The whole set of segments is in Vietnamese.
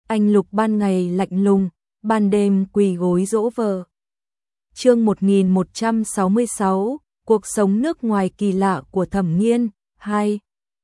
Anh Lục ban ngày lạnh lùng, ban đêm quỳ gối dỗ vợ. Chương 1166, cuộc sống nước ngoài kỳ lạ của Thẩm Nghiên 2.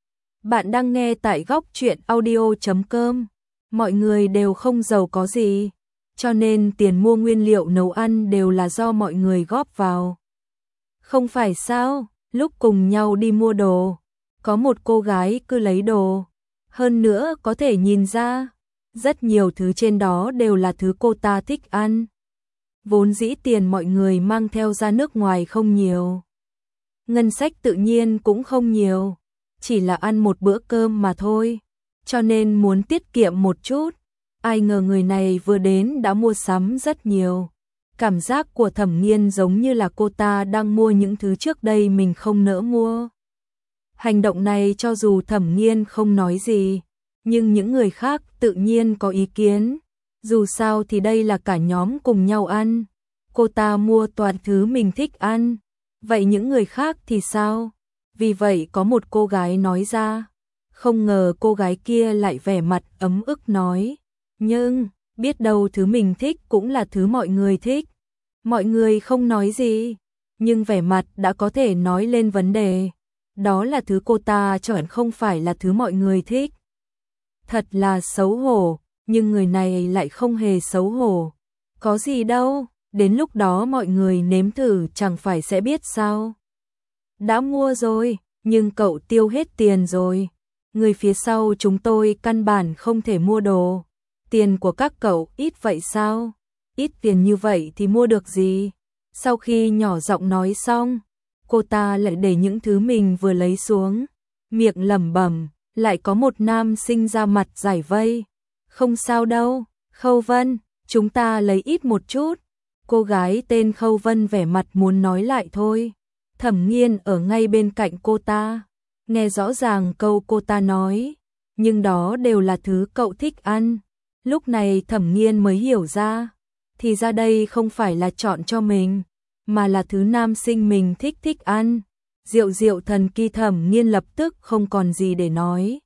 Bạn đang nghe tại góc truyện audio.com. Mọi người đều không giàu có gì, cho nên tiền mua nguyên liệu nấu ăn đều là do mọi người góp vào. Không phải sao, lúc cùng nhau đi mua đồ, có một cô gái cứ lấy đồ. Hơn nữa có thể nhìn ra, rất nhiều thứ trên đó đều là thứ cô ta thích ăn. Vốn dĩ tiền mọi người mang theo ra nước ngoài không nhiều. Ngân sách tự nhiên cũng không nhiều, chỉ là ăn một bữa cơm mà thôi, cho nên muốn tiết kiệm một chút. Ai ngờ người này vừa đến đã mua sắm rất nhiều. Cảm giác của Thẩm Nghiên giống như là cô ta đang mua những thứ trước đây mình không nỡ mua. Hành động này cho dù Thẩm Nghiên không nói gì, nhưng những người khác tự nhiên có ý kiến. Dù sao thì đây là cả nhóm cùng nhau ăn. Cô ta mua toàn thứ mình thích ăn. Vậy những người khác thì sao? Vì vậy có một cô gái nói ra. Không ngờ cô gái kia lại vẻ mặt ấm ức nói. Nhưng, biết đâu thứ mình thích cũng là thứ mọi người thích. Mọi người không nói gì, nhưng vẻ mặt đã có thể nói lên vấn đề. Đó là thứ cô ta chọn không phải là thứ mọi người thích. Thật là xấu hổ, nhưng người này lại không hề xấu hổ. Có gì đâu, đến lúc đó mọi người nếm thử chẳng phải sẽ biết sao. Đã mua rồi, nhưng cậu tiêu hết tiền rồi. Người phía sau chúng tôi căn bản không thể mua đồ. Tiền của các cậu ít vậy sao? Ít tiền như vậy thì mua được gì? Sau khi nhỏ giọng nói xong, cô ta lại để những thứ mình vừa lấy xuống, miệng lẩm bẩm. Lại có một nam sinh ra mặt giải vây. Không sao đâu, Khâu Vân, chúng ta lấy ít một chút. Cô gái tên Khâu Vân vẻ mặt muốn nói lại thôi. Thẩm Nghiên ở ngay bên cạnh cô ta, nghe rõ ràng câu cô ta nói, nhưng đó đều là thứ cậu thích ăn. Lúc này Thẩm Nghiên mới hiểu ra, thì ra đây không phải là chọn cho mình, mà là thứ nam sinh mình thích ăn. Diệu diệu thần kỳ. Thẩm Nghiên lập tức không còn gì để nói.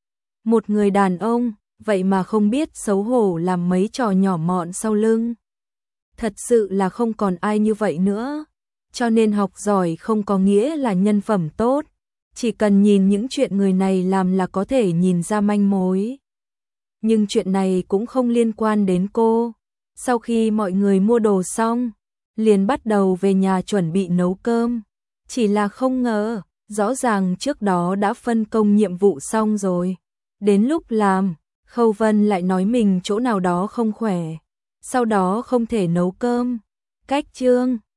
Một người đàn ông, vậy mà không biết xấu hổ làm mấy trò nhỏ mọn sau lưng. Thật sự là không còn ai như vậy nữa. Cho nên học giỏi không có nghĩa là nhân phẩm tốt. Chỉ cần nhìn những chuyện người này làm là có thể nhìn ra manh mối. Nhưng chuyện này cũng không liên quan đến cô. Sau khi mọi người mua đồ xong, liền bắt đầu về nhà chuẩn bị nấu cơm. Chỉ là không ngờ, rõ ràng trước đó đã phân công nhiệm vụ xong rồi. Đến lúc làm, Khâu Vân lại nói mình chỗ nào đó không khỏe, sau đó không thể nấu cơm. Cách trương,